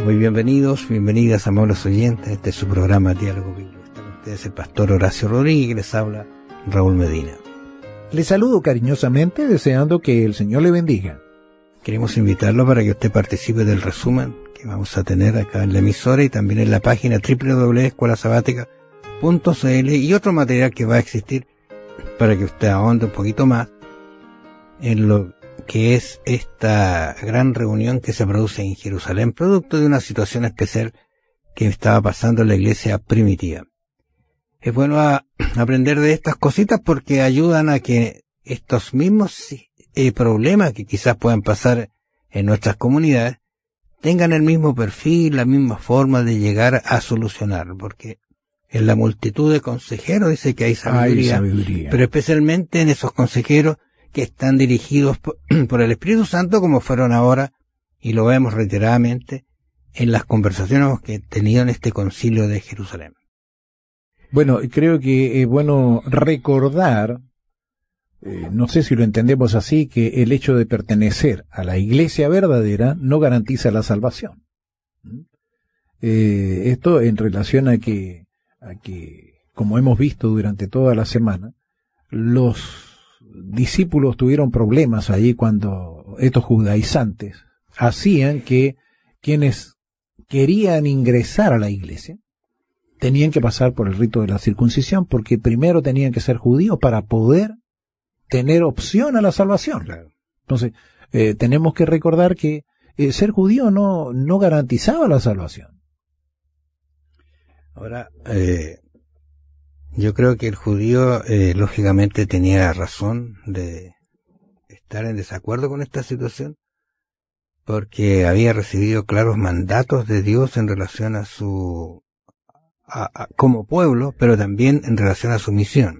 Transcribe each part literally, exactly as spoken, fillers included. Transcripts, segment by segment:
Muy bienvenidos, bienvenidas, amables oyentes. Este es su programa Diálogo Bíblico. Está con ustedes el pastor Horacio Rodríguez, les habla Raúl Medina. Les saludo cariñosamente, deseando que el Señor le bendiga. Queremos invitarlo para que usted participe del resumen que vamos a tener acá en la emisora y también en la página doble u doble u doble u punto escuela sabática punto c l y otro material que va a existir para que usted ahonde un poquito más en lo que es esta gran reunión que se produce en Jerusalén, producto de una situación especial que estaba pasando en la iglesia primitiva. Es bueno a, aprender de estas cositas porque ayudan a que estos mismos eh, problemas que quizás puedan pasar en nuestras comunidades tengan el mismo perfil, la misma forma de llegar a solucionar, porque en la multitud de consejeros dice que hay sabiduría, hay sabiduría, pero especialmente en esos consejeros que están dirigidos por, por el Espíritu Santo, como fueron ahora, y lo vemos reiteradamente, en las conversaciones que he tenido en este concilio de Jerusalén. Bueno, creo que es bueno recordar, eh, no sé si lo entendemos así, que el hecho de pertenecer a la iglesia verdadera no garantiza la salvación. Eh, esto en relación a que, a que, como hemos visto durante toda la semana, los discípulos tuvieron problemas allí cuando estos judaizantes hacían que quienes querían ingresar a la iglesia tenían que pasar por el rito de la circuncisión, porque primero tenían que ser judíos para poder tener opción a la salvación. Claro. Entonces, eh, tenemos que recordar que eh, ser judío no, no garantizaba la salvación. Ahora, eh, yo creo que el judío, eh, lógicamente, tenía razón de estar en desacuerdo con esta situación, porque había recibido claros mandatos de Dios en relación a su, a, a, como pueblo, pero también en relación a su misión.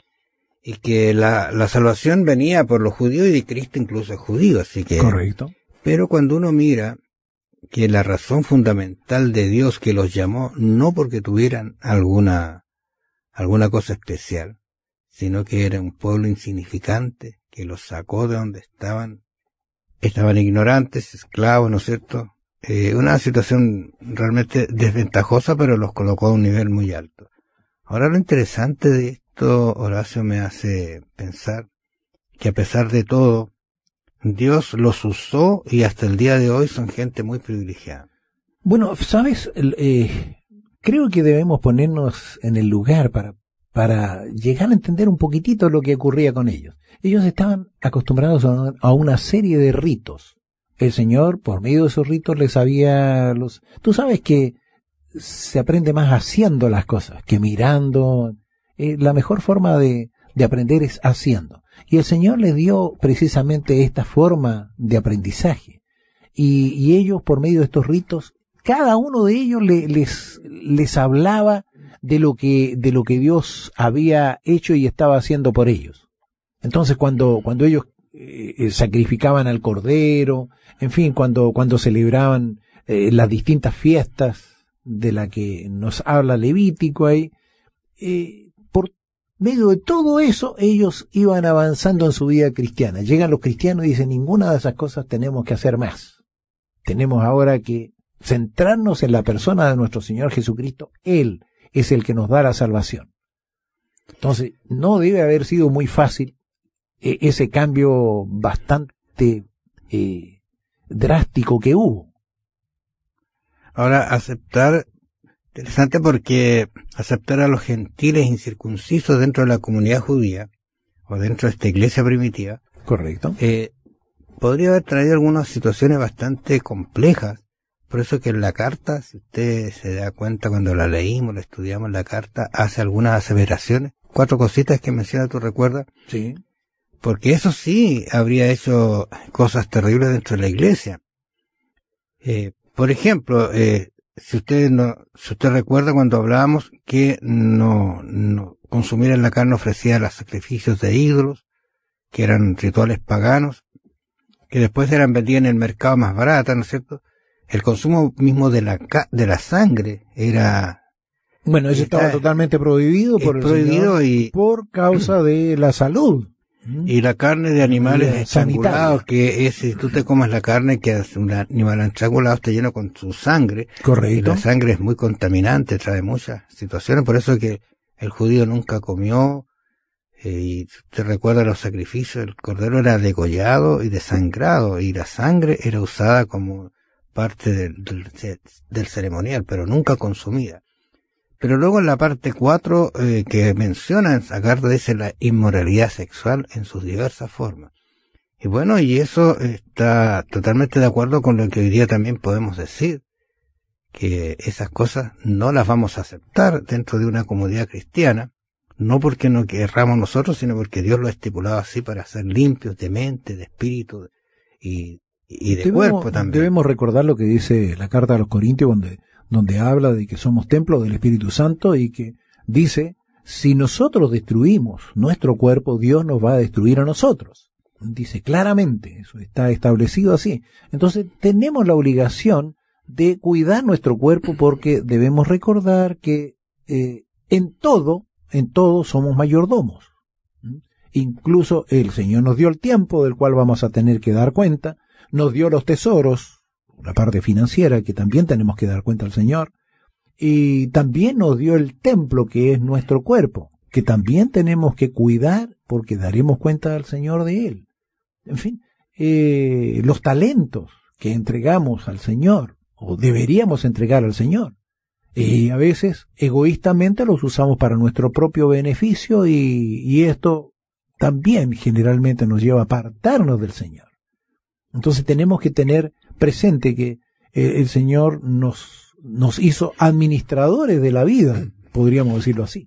Y que la, la salvación venía por los judíos y de Cristo incluso es judío, así que... Correcto. Pero cuando uno mira que la razón fundamental de Dios que los llamó, no porque tuvieran alguna alguna cosa especial, sino que era un pueblo insignificante que los sacó de donde estaban, estaban ignorantes, esclavos, ¿no es cierto? Eh, una situación realmente desventajosa, pero los colocó a un nivel muy alto. Ahora lo interesante de esto, Horacio, me hace pensar que a pesar de todo, Dios los usó y hasta el día de hoy son gente muy privilegiada. Bueno, ¿sabes? Eh, creo que debemos ponernos en el lugar para, para llegar a entender un poquitito lo que ocurría con ellos. Ellos estaban acostumbrados a, a una serie de ritos. El Señor, por medio de esos ritos, les había los... Tú sabes que se aprende más haciendo las cosas que mirando. Eh, la mejor forma de, de aprender es haciendo. Y el Señor les dio precisamente esta forma de aprendizaje. Y, y ellos, por medio de estos ritos, cada uno de ellos le, les, les hablaba de lo que, de lo que Dios había hecho y estaba haciendo por ellos. Entonces, cuando, cuando ellos eh, sacrificaban al cordero, en fin, cuando, cuando celebraban eh, las distintas fiestas de la que nos habla Levítico ahí, eh, por medio de todo eso, ellos iban avanzando en su vida cristiana. Llegan los cristianos y dicen, ninguna de esas cosas tenemos que hacer más. Tenemos ahora que centrarnos en la persona de nuestro Señor Jesucristo. Él es el que nos da la salvación. Entonces, no debe haber sido muy fácil eh, ese cambio bastante eh, drástico que hubo. Ahora, aceptar, interesante porque aceptar a los gentiles incircuncisos dentro de la comunidad judía, o dentro de esta iglesia primitiva. Correcto. Eh, podría haber traído algunas situaciones bastante complejas. Por eso que en la carta, si usted se da cuenta cuando la leímos, la estudiamos, la carta hace algunas aseveraciones, cuatro cositas que menciona, ¿tú recuerdas? Sí. Porque eso sí habría hecho cosas terribles dentro de la iglesia. Eh, por ejemplo, eh, si usted no, si usted recuerda cuando hablábamos que no, no consumir la carne ofrecida los sacrificios de ídolos, que eran rituales paganos, que después eran vendidos en el mercado más barata, ¿no es cierto? El consumo mismo de la de la sangre era... Bueno, eso estaba totalmente prohibido por el prohibido Señor y, por causa de la salud. Y la carne de animales estrangulados, que es, si tú te comes la carne que es un animal estrangulado, está lleno con su sangre. Correcto. Y la sangre es muy contaminante, trae muchas situaciones, por eso que el judío nunca comió, eh, y te recuerda los sacrificios, el cordero era degollado y desangrado, y la sangre era usada como parte del, del, del ceremonial, pero nunca consumida. Pero luego en la parte cuatro, eh, que menciona, Agartha dice la inmoralidad sexual en sus diversas formas. Y bueno, y eso está totalmente de acuerdo con lo que hoy día también podemos decir, que esas cosas no las vamos a aceptar dentro de una comunidad cristiana, no porque no querramos nosotros, sino porque Dios lo ha estipulado así para ser limpios de mente, de espíritu y, y de debemos, cuerpo también. Debemos recordar lo que dice la carta a los Corintios, donde donde habla de que somos templo del Espíritu Santo y que dice, si nosotros destruimos nuestro cuerpo, Dios nos va a destruir a nosotros. Dice claramente, eso está establecido así. Entonces tenemos la obligación de cuidar nuestro cuerpo porque debemos recordar que eh, en todo, en todo somos mayordomos. ¿Mm? Incluso el Señor nos dio el tiempo del cual vamos a tener que dar cuenta, nos dio los tesoros, la parte financiera que también tenemos que dar cuenta al Señor, y también nos dio el templo que es nuestro cuerpo, que también tenemos que cuidar porque daremos cuenta al Señor de él. En fin, eh, los talentos que entregamos al Señor, o deberíamos entregar al Señor, y a veces egoístamente los usamos para nuestro propio beneficio y, y esto también generalmente nos lleva a apartarnos del Señor. Entonces tenemos que tener presente que eh, el Señor nos, nos hizo administradores de la vida, podríamos decirlo así.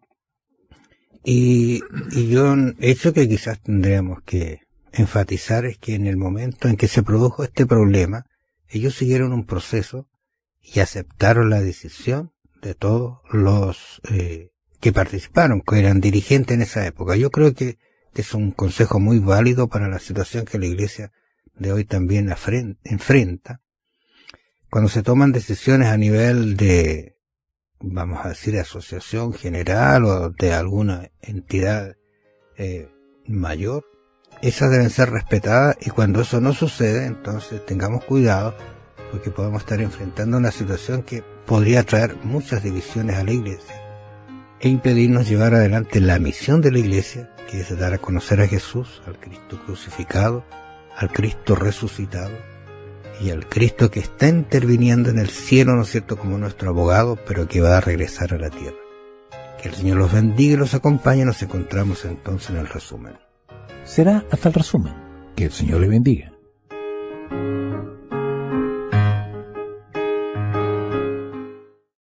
Y, y yo, un hecho que quizás tendríamos que enfatizar es que en el momento en que se produjo este problema, ellos siguieron un proceso y aceptaron la decisión de todos los eh, que participaron, que eran dirigentes en esa época. Yo creo que es un consejo muy válido para la situación que la Iglesia de hoy también enfrenta, cuando se toman decisiones a nivel de, vamos a decir, asociación general o de alguna entidad eh, mayor, esas deben ser respetadas, y cuando eso no sucede, entonces tengamos cuidado, porque podemos estar enfrentando una situación que podría traer muchas divisiones a la Iglesia e impedirnos llevar adelante la misión de la Iglesia, que es dar a conocer a Jesús, al Cristo crucificado, al Cristo resucitado y al Cristo que está interviniendo en el cielo, ¿no es cierto?, como nuestro abogado, pero que va a regresar a la tierra. Que el Señor los bendiga y los acompañe. Nos encontramos entonces en el resumen. Será hasta el resumen. Que el Señor le bendiga.